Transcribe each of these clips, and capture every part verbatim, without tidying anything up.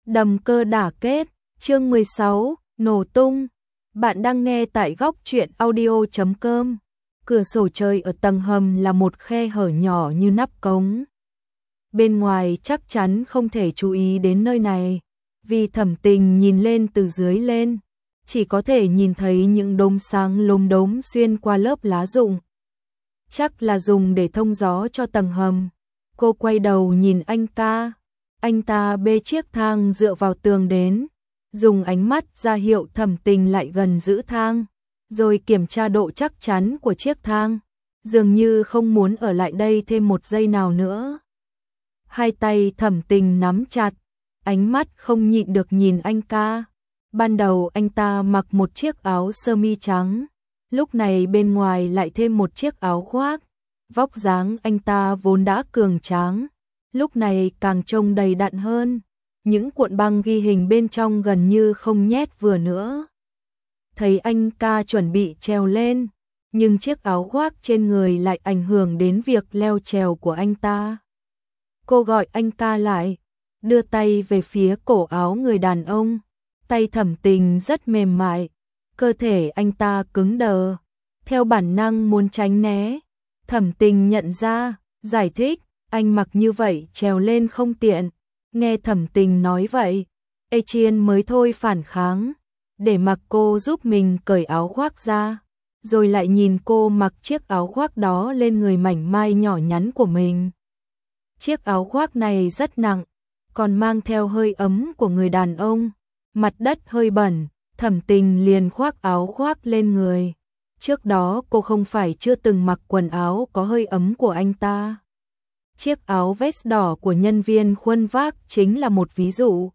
Đầm cơ đả kết, chương mười sáu, nổ tung. Bạn đang nghe tại góc truyện audio chấm com. Cửa sổ trời ở tầng hầm là một khe hở nhỏ như nắp cống. Bên ngoài chắc chắn không thể chú ý đến nơi này, vì Thẩm Tình nhìn lên từ dưới lên, chỉ có thể nhìn thấy những đốm sáng lốm đốm xuyên qua lớp lá rụng. Chắc là dùng để thông gió cho tầng hầm. Cô quay đầu nhìn anh ta. Anh ta bê chiếc thang dựa vào tường đến, dùng ánh mắt ra hiệu Thẩm Tình lại gần giữ thang, rồi kiểm tra độ chắc chắn của chiếc thang, dường như không muốn ở lại đây thêm một giây nào nữa. Hai tay Thẩm Tình nắm chặt, ánh mắt không nhịn được nhìn anh ta. Ban đầu anh ta mặc một chiếc áo sơ mi trắng, lúc này bên ngoài lại thêm một chiếc áo khoác. Vóc dáng anh ta vốn đã cường tráng, lúc này càng trông đầy đặn hơn, những cuộn băng ghi hình bên trong gần như không nhét vừa nữa. Thấy anh ca chuẩn bị trèo lên, nhưng chiếc áo khoác trên người lại ảnh hưởng đến việc leo trèo của anh ta. Cô gọi anh ca lại, đưa tay về phía cổ áo người đàn ông, tay Thẩm Tình rất mềm mại, cơ thể anh ta cứng đờ, theo bản năng muốn tránh né. Thẩm Tình nhận ra, giải thích, anh mặc như vậy trèo lên không tiện. Nghe Thẩm Tình nói vậy, Etienne mới thôi phản kháng, để mặc cô giúp mình cởi áo khoác ra, rồi lại nhìn cô mặc chiếc áo khoác đó lên người mảnh mai nhỏ nhắn của mình. Chiếc áo khoác này rất nặng, còn mang theo hơi ấm của người đàn ông, mặt đất hơi bẩn, Thẩm Tình liền khoác áo khoác lên người. Trước đó cô không phải chưa từng mặc quần áo có hơi ấm của anh ta. Chiếc áo vest đỏ của nhân viên khuân vác chính là một ví dụ.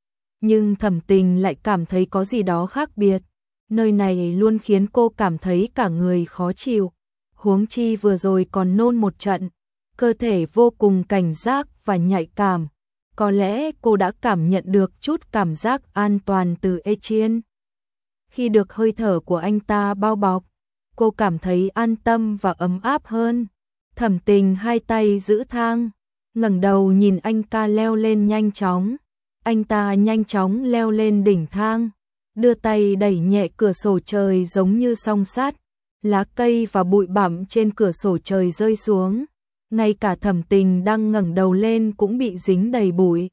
Nhưng Thẩm Tình lại cảm thấy có gì đó khác biệt. Nơi này luôn khiến cô cảm thấy cả người khó chịu. Huống chi vừa rồi còn nôn một trận. Cơ thể vô cùng cảnh giác và nhạy cảm. Có lẽ cô đã cảm nhận được chút cảm giác an toàn từ Etienne. Khi được hơi thở của anh ta bao bọc, cô cảm thấy an tâm và ấm áp hơn. Thẩm Tình hai tay giữ thang, ngẩng đầu nhìn anh ca leo lên nhanh chóng. Anh ta nhanh chóng leo lên đỉnh thang, đưa tay đẩy nhẹ cửa sổ trời giống như song sắt. Lá cây và bụi bặm trên cửa sổ trời rơi xuống. Ngay cả Thẩm Tình đang ngẩng đầu lên cũng bị dính đầy bụi.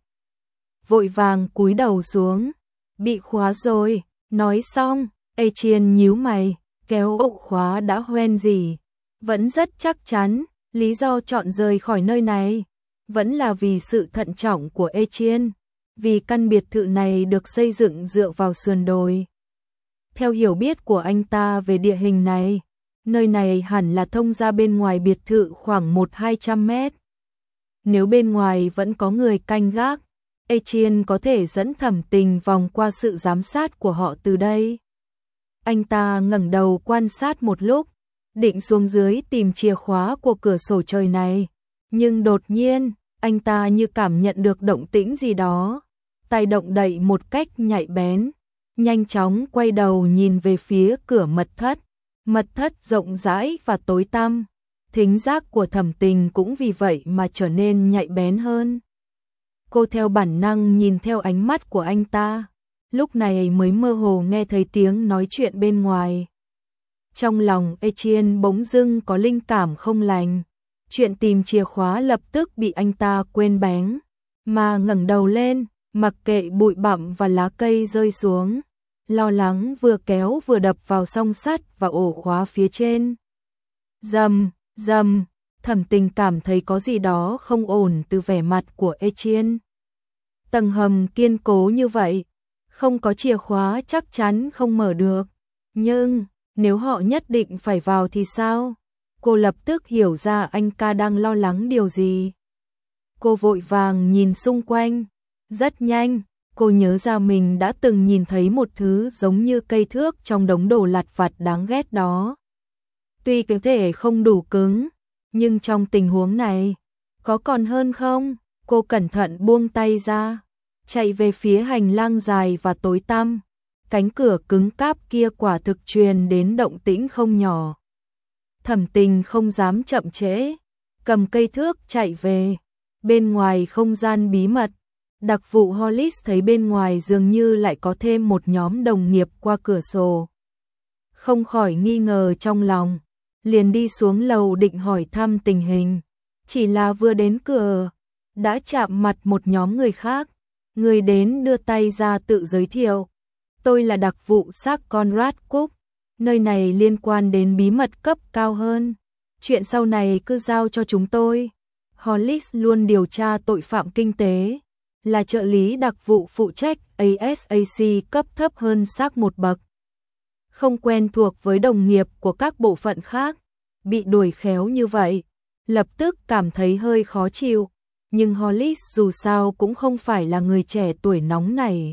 Vội vàng cúi đầu xuống. Bị khóa rồi. Nói xong, Etienne nhíu mày, kéo ốc khóa đã hoen gì. Vẫn rất chắc chắn, lý do chọn rời khỏi nơi này vẫn là vì sự thận trọng của Etienne, vì căn biệt thự này được xây dựng dựa vào sườn đồi. Theo hiểu biết của anh ta về địa hình này, nơi này hẳn là thông ra bên ngoài biệt thự khoảng một đến hai trăm mét. Nếu bên ngoài vẫn có người canh gác, Etienne có thể dẫn Thẩm Tình vòng qua sự giám sát của họ từ đây. Anh ta ngẩng đầu quan sát một lúc, định xuống dưới tìm chìa khóa của cửa sổ trời này. Nhưng đột nhiên, anh ta như cảm nhận được động tĩnh gì đó. Tay động đậy một cách nhạy bén, nhanh chóng quay đầu nhìn về phía cửa mật thất. Mật thất rộng rãi và tối tăm. Thính giác của Thẩm Tình cũng vì vậy mà trở nên nhạy bén hơn. Cô theo bản năng nhìn theo ánh mắt của anh ta, lúc này mới mơ hồ nghe thấy tiếng nói chuyện bên ngoài. Trong lòng Etienne bỗng dưng có linh cảm không lành, chuyện tìm chìa khóa lập tức bị anh ta quên bén, mà ngẩng đầu lên, mặc kệ bụi bặm và lá cây rơi xuống, lo lắng vừa kéo vừa đập vào song sắt và ổ khóa phía trên. Rầm, rầm, Thẩm Tình cảm thấy có gì đó không ổn từ vẻ mặt của Etienne. Tầng hầm kiên cố như vậy, không có chìa khóa chắc chắn không mở được. Nhưng, nếu họ nhất định phải vào thì sao? Cô lập tức hiểu ra anh ca đang lo lắng điều gì. Cô vội vàng nhìn xung quanh. Rất nhanh, cô nhớ ra mình đã từng nhìn thấy một thứ giống như cây thước trong đống đồ lặt vặt đáng ghét đó. Tuy có thể không đủ cứng, nhưng trong tình huống này, có còn hơn không? Cô cẩn thận buông tay ra, chạy về phía hành lang dài và tối tăm. Cánh cửa cứng cáp kia quả thực truyền đến động tĩnh không nhỏ. Thẩm Tình không dám chậm trễ, cầm cây thước chạy về. Bên ngoài không gian bí mật, Đặc vụ Hollis thấy bên ngoài dường như lại có thêm một nhóm đồng nghiệp qua cửa sổ. Không khỏi nghi ngờ trong lòng, liền đi xuống lầu định hỏi thăm tình hình. Chỉ là vừa đến cửa, đã chạm mặt một nhóm người khác. Người đến đưa tay ra tự giới thiệu. Tôi là đặc vụ xác Conrad Cook, nơi này liên quan đến bí mật cấp cao hơn. Chuyện sau này cứ giao cho chúng tôi. Hollis luôn điều tra tội phạm kinh tế, là trợ lý đặc vụ phụ trách a ét a xê cấp thấp hơn xác một bậc. Không quen thuộc với đồng nghiệp của các bộ phận khác, bị đuổi khéo như vậy, lập tức cảm thấy hơi khó chịu. Nhưng Hollis dù sao cũng không phải là người trẻ tuổi nóng này.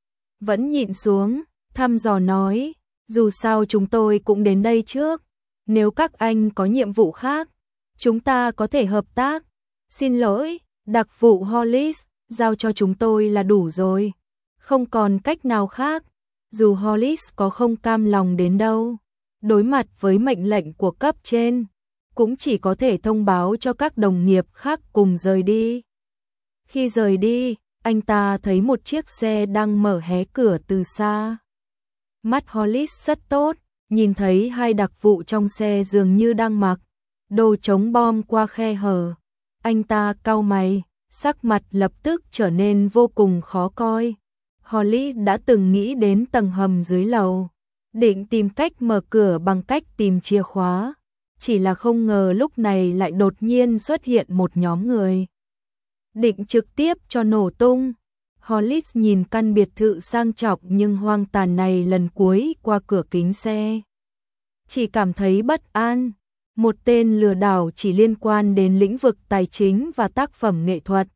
Vẫn nhịn xuống, thăm dò nói, dù sao chúng tôi cũng đến đây trước. Nếu các anh có nhiệm vụ khác, chúng ta có thể hợp tác. Xin lỗi, đặc vụ Hollis, giao cho chúng tôi là đủ rồi. Không còn cách nào khác, dù Hollis có không cam lòng đến đâu. Đối mặt với mệnh lệnh của cấp trên, cũng chỉ có thể thông báo cho các đồng nghiệp khác cùng rời đi. Khi rời đi, anh ta thấy một chiếc xe đang mở hé cửa từ xa. Mắt Hollis rất tốt, nhìn thấy hai đặc vụ trong xe dường như đang mặc đồ chống bom qua khe hở. Anh ta cau mày, sắc mặt lập tức trở nên vô cùng khó coi. Hollis đã từng nghĩ đến tầng hầm dưới lầu, định tìm cách mở cửa bằng cách tìm chìa khóa. Chỉ là không ngờ lúc này lại đột nhiên xuất hiện một nhóm người. Định trực tiếp cho nổ tung. Hollis nhìn căn biệt thự sang trọng nhưng hoang tàn này lần cuối qua cửa kính xe. Chỉ cảm thấy bất an. Một tên lừa đảo chỉ liên quan đến lĩnh vực tài chính và tác phẩm nghệ thuật.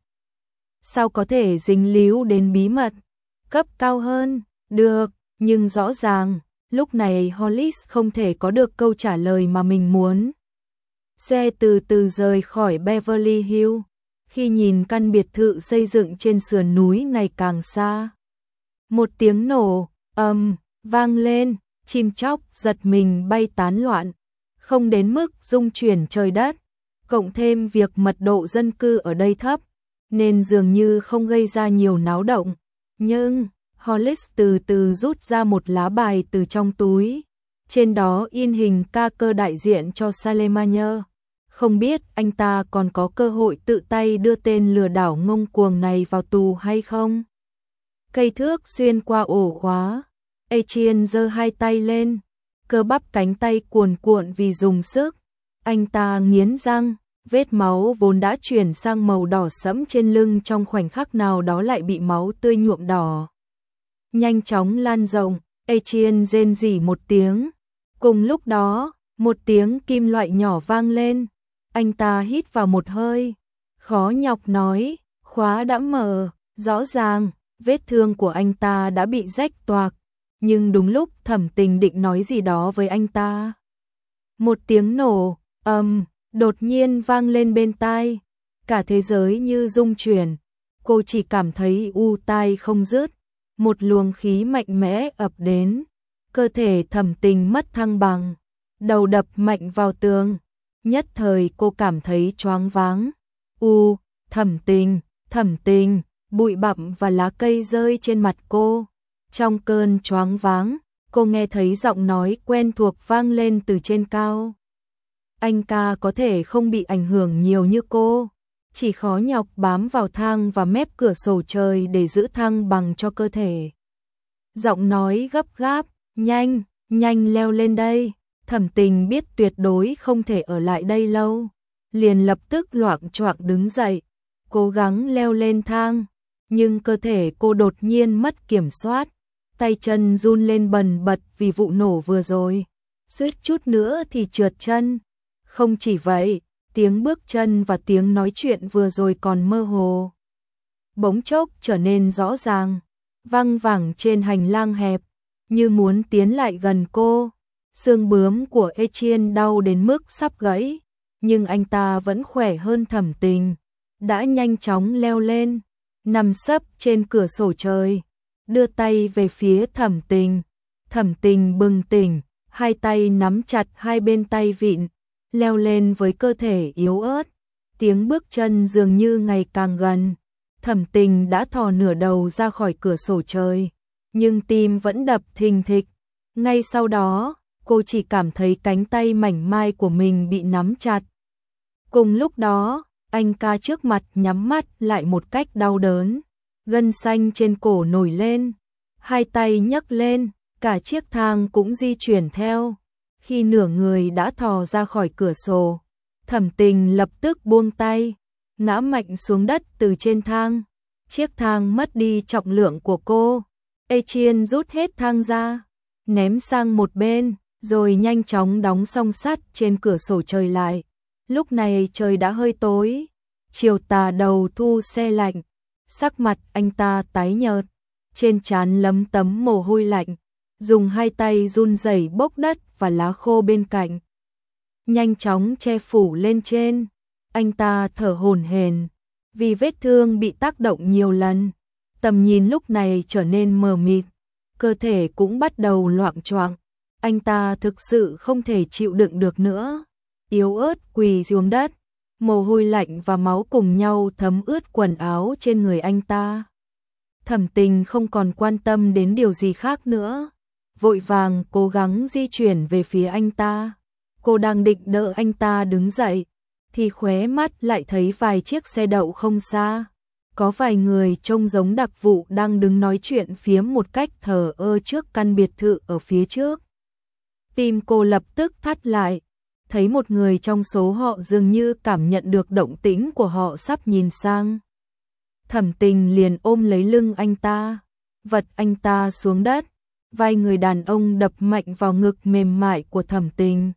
Sao có thể dính líu đến bí mật cấp cao hơn? Được, nhưng rõ ràng, lúc này Hollis không thể có được câu trả lời mà mình muốn. Xe từ từ rời khỏi Beverly Hills, khi nhìn căn biệt thự xây dựng trên sườn núi ngày càng xa. Một tiếng nổ, ầm, vang lên, chim chóc giật mình bay tán loạn, không đến mức rung chuyển trời đất. Cộng thêm việc mật độ dân cư ở đây thấp, nên dường như không gây ra nhiều náo động. Nhưng Hollis từ từ rút ra một lá bài từ trong túi. Trên đó in hình ca cơ đại diện cho Salemania. Không biết anh ta còn có cơ hội tự tay đưa tên lừa đảo ngông cuồng này vào tù hay không? Cây thước xuyên qua ổ khóa. Etienne giơ hai tay lên. Cơ bắp cánh tay cuồn cuộn vì dùng sức. Anh ta nghiến răng. Vết máu vốn đã chuyển sang màu đỏ sẫm trên lưng trong khoảnh khắc nào đó lại bị máu tươi nhuộm đỏ. Nhanh chóng lan rộng, Etienne rên rỉ một tiếng. Cùng lúc đó, một tiếng kim loại nhỏ vang lên. Anh ta hít vào một hơi, khó nhọc nói, khóa đã mở, rõ ràng, vết thương của anh ta đã bị rách toạc. Nhưng đúng lúc Thẩm Tình định nói gì đó với anh ta. Một tiếng nổ, ầm, đột nhiên vang lên bên tai. Cả thế giới như rung chuyển, cô chỉ cảm thấy u tai không dứt. Một luồng khí mạnh mẽ ập đến, cơ thể Thẩm Tình mất thăng bằng, đầu đập mạnh vào tường. Nhất thời cô cảm thấy choáng váng. U, Thẩm Tình, Thẩm Tình, bụi bặm và lá cây rơi trên mặt cô. Trong cơn choáng váng, cô nghe thấy giọng nói quen thuộc vang lên từ trên cao. Anh ca có thể không bị ảnh hưởng nhiều như cô, chỉ khó nhọc bám vào thang và mép cửa sổ trời để giữ thăng bằng cho cơ thể. Giọng nói gấp gáp, nhanh, nhanh leo lên đây. Thẩm Tình biết tuyệt đối không thể ở lại đây lâu, liền lập tức loạng choạng đứng dậy, cố gắng leo lên thang, nhưng cơ thể cô đột nhiên mất kiểm soát, tay chân run lên bần bật vì vụ nổ vừa rồi, suýt chút nữa thì trượt chân. Không chỉ vậy, tiếng bước chân và tiếng nói chuyện vừa rồi còn mơ hồ, bỗng chốc trở nên rõ ràng, văng vẳng trên hành lang hẹp, như muốn tiến lại gần cô. Xương bướm của Etienne đau đến mức sắp gãy, nhưng anh ta vẫn khỏe hơn Thẩm Tình, đã nhanh chóng leo lên, nằm sấp trên cửa sổ trời, đưa tay về phía Thẩm Tình. Thẩm Tình bừng tỉnh, hai tay nắm chặt hai bên tay vịn, leo lên với cơ thể yếu ớt, tiếng bước chân dường như ngày càng gần. Thẩm Tình đã thò nửa đầu ra khỏi cửa sổ trời, nhưng tim vẫn đập thình thịch. Ngay sau đó, cô chỉ cảm thấy cánh tay mảnh mai của mình bị nắm chặt. Cùng lúc đó, anh ca trước mặt nhắm mắt lại một cách đau đớn, gân xanh trên cổ nổi lên, hai tay nhấc lên, cả chiếc thang cũng di chuyển theo. Khi nửa người đã thò ra khỏi cửa sổ, Thẩm Tình lập tức buông tay, ngã mạnh xuống đất từ trên thang. Chiếc thang mất đi trọng lượng của cô. Etienne rút hết thang ra, ném sang một bên, rồi nhanh chóng đóng song sắt trên cửa sổ trời lại. Lúc này trời đã hơi tối, chiều tà đầu thu se lạnh, sắc mặt anh ta tái nhợt, trên trán lấm tấm mồ hôi lạnh, dùng hai tay run rẩy bốc đất và lá khô bên cạnh, nhanh chóng che phủ lên trên. Anh ta thở hổn hển, vì vết thương bị tác động nhiều lần, tầm nhìn lúc này trở nên mờ mịt, cơ thể cũng bắt đầu loạng choạng. Anh ta thực sự không thể chịu đựng được nữa, yếu ớt quỳ xuống đất, mồ hôi lạnh và máu cùng nhau thấm ướt quần áo trên người anh ta. Thẩm Tình không còn quan tâm đến điều gì khác nữa, vội vàng cố gắng di chuyển về phía anh ta. Cô đang định đỡ anh ta đứng dậy, thì khóe mắt lại thấy vài chiếc xe đậu không xa. Có vài người trông giống đặc vụ đang đứng nói chuyện phiếm một cách thờ ơ trước căn biệt thự ở phía trước. Tim cô lập tức thắt lại, thấy một người trong số họ dường như cảm nhận được động tĩnh của họ sắp nhìn sang. Thẩm Tình liền ôm lấy lưng anh ta, vật anh ta xuống đất, vai người đàn ông đập mạnh vào ngực mềm mại của Thẩm Tình.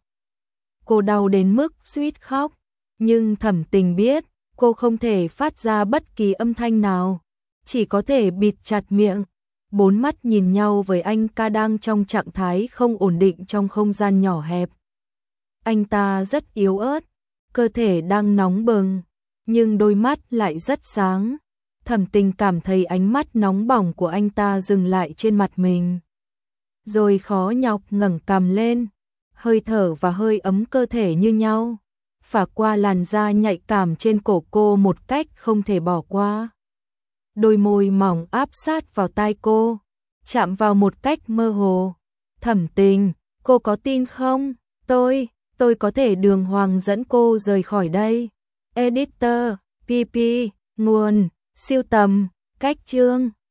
Cô đau đến mức suýt khóc, nhưng Thẩm Tình biết cô không thể phát ra bất kỳ âm thanh nào, chỉ có thể bịt chặt miệng, bốn mắt nhìn nhau với anh ca đang trong trạng thái không ổn định trong không gian nhỏ hẹp. Anh ta rất yếu ớt, cơ thể đang nóng bừng, nhưng đôi mắt lại rất sáng. Thẩm Tình cảm thấy ánh mắt nóng bỏng của anh ta dừng lại trên mặt mình, rồi khó nhọc ngẩng cằm lên, hơi thở và hơi ấm cơ thể như nhau, phả qua làn da nhạy cảm trên cổ cô một cách không thể bỏ qua. Đôi môi mỏng áp sát vào tai cô, chạm vào một cách mơ hồ. Thẩm Tình, cô có tin không? Tôi, tôi có thể đường hoàng dẫn cô rời khỏi đây. Editor, pê pê, nguồn, siêu tầm, cách chương.